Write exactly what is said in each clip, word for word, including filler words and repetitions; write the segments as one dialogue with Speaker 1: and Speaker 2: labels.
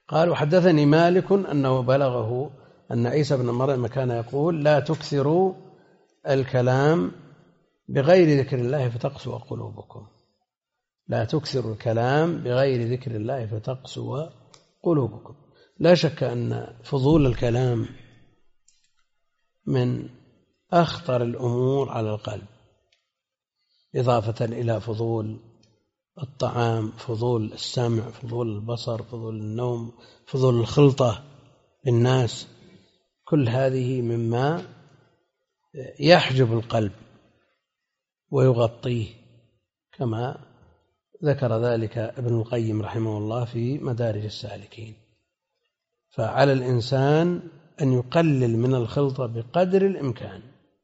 Speaker 1: قال وحدثني مالك أنه بلغه أن عيسى بن مريم كان يقول لا تكثروا الكلام بغير ذكر الله فتقسو قلوبكم، لا تكثروا الكلام بغير ذكر الله فتقسو قلوبكم. لا شك أن فضول الكلام من أخطر الأمور على القلب، إضافة إلى فضول الطعام، فضول السمع، فضول البصر، فضول النوم، فضول الخلطة بالناس، كل هذه مما يحجب القلب ويغطيه، كما ذكر ذلك ابن القيم رحمه الله في مدارج السالكين. فعلى الإنسان أن يقلل من الخلطة بقدر الإمكان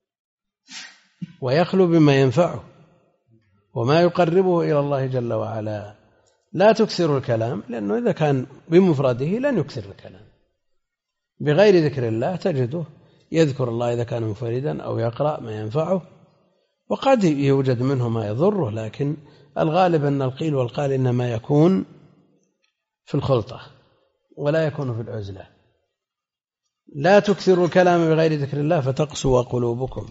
Speaker 1: ويخلو بما ينفعه وما يقربه إلى الله جل وعلا. لا تكثر الكلام، لأنه إذا كان بمفرده لن يكثر الكلام. بغير ذكر الله تجده يذكر الله إذا كان منفردا أو يقرأ ما ينفعه، وقد يوجد منه ما يضره، لكن الغالب أن القيل والقال إنما يكون في الخلطة ولا يكون في العزلة. لا تكثروا الكلام بغير ذكر الله فتقسو قلوبكم.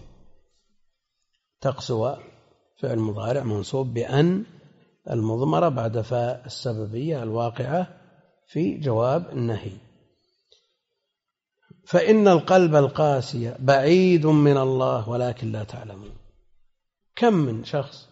Speaker 1: تقسو فعل مضارع منصوب بأن المضمرة بعد فاء السببية الواقعة في جواب النهي. فإن القلب القاسي بعيد من الله ولكن لا تعلمون. كم من شخص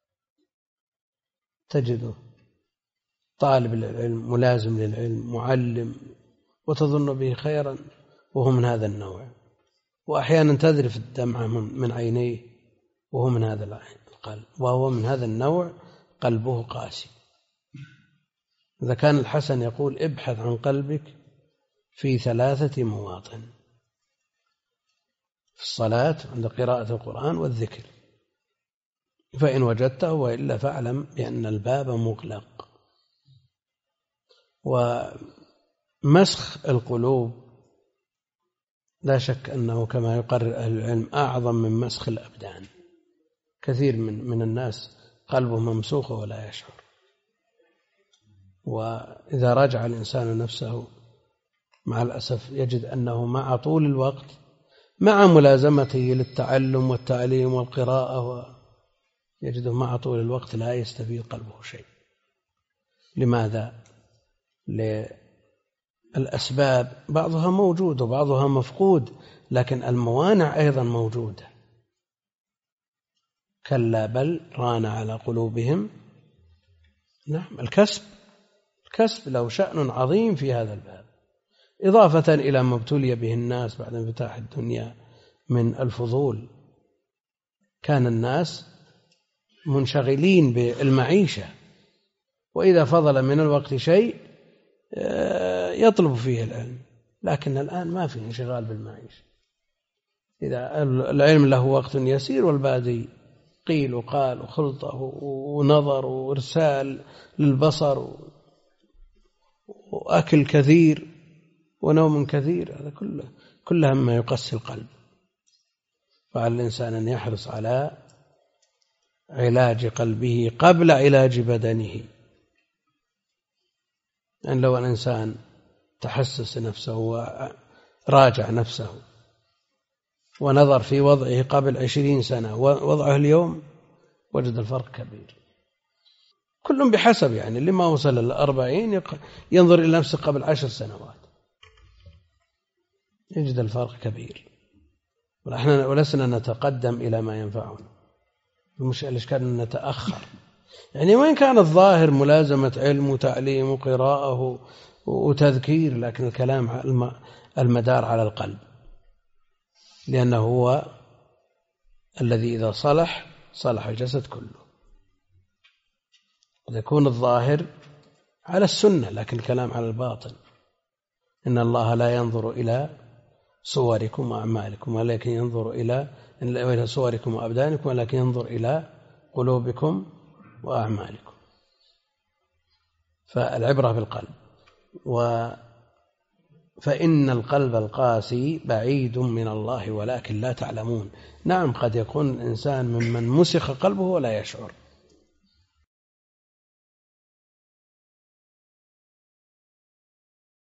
Speaker 1: تجده طالب للعلم، ملازم للعلم، معلم، وتظن به خيرا وهو من هذا النوع، وأحيانا تذرف الدمعة من عينيه وهو من هذا القلب، وهو من هذا النوع قلبه قاسي. إذا كان الحسن يقول ابحث عن قلبك في ثلاثة مواطن: في الصلاة، عند قراءة القرآن، والذكر، فإن وجدته، وإلا فاعلم بأن الباب مغلق. ومسخ القلوب لا شك أنه كما يقرر أهل العلم أعظم من مسخ الأبدان. كثير من من الناس قلبه ممسوخ ولا يشعر. وإذا راجع الإنسان نفسه مع الأسف يجد أنه مع طول الوقت، مع ملازمته للتعلم والتعليم والقراءة، يجده مع طول الوقت لا يستفيد قلبه شيء. لماذا؟ للأسباب بعضها موجود وبعضها مفقود، لكن الموانع أيضا موجودة. كلا بل ران على قلوبهم. نعم، الكسب الكسب له شأن عظيم في هذا الباب، إضافة إلى ما ابتلي به الناس بعد انفتاح الدنيا من الفضول. كان الناس منشغلين بالمعيشة، وإذا فضل من الوقت شيء يطلب فيه العلم، لكن الآن ما في انشغال بالمعيشة. إذا العلم له وقت يسير والباقي قيل وقال وخلطة ونظر وإرسال للبصر وأكل كثير ونوم كثير، هذا كله كلها مما يقسي القلب. فعلى الإنسان أن يحرص على علاج قلبه قبل علاج بدنه. أن لو الإنسان تحسس نفسه وراجع نفسه ونظر في وضعه قبل عشرين سنة ووضعه اليوم، وجد الفرق كبير. كل بحسب، يعني اللي ما وصل الأربعين ينظر إلى نفسه قبل عشر سنوات يجد الفرق كبير. ونحن ولسنا نتقدم إلى ما ينفعنا، مش الإشكال أن نتأخر. يعني وين كان الظاهر ملازمة علم وتعليم وقراءة وتذكير، لكن الكلام المدار على القلب، لأنه هو الذي إذا صلح صلح الجسد كله. يكون الظاهر على السنة لكن الكلام على الباطن. إن الله لا ينظر إلى صوركم وأعمالكم ولكن ينظر إلى إلى صوركم وأبدانكم ولكن ينظر إلى قلوبكم وأعمالكم. فالعبرة بالقلب. و فإن القلب القاسي بعيد من الله ولكن لا تعلمون. نعم، قد يكون الإنسان ممن مسخ قلبه ولا يشعر،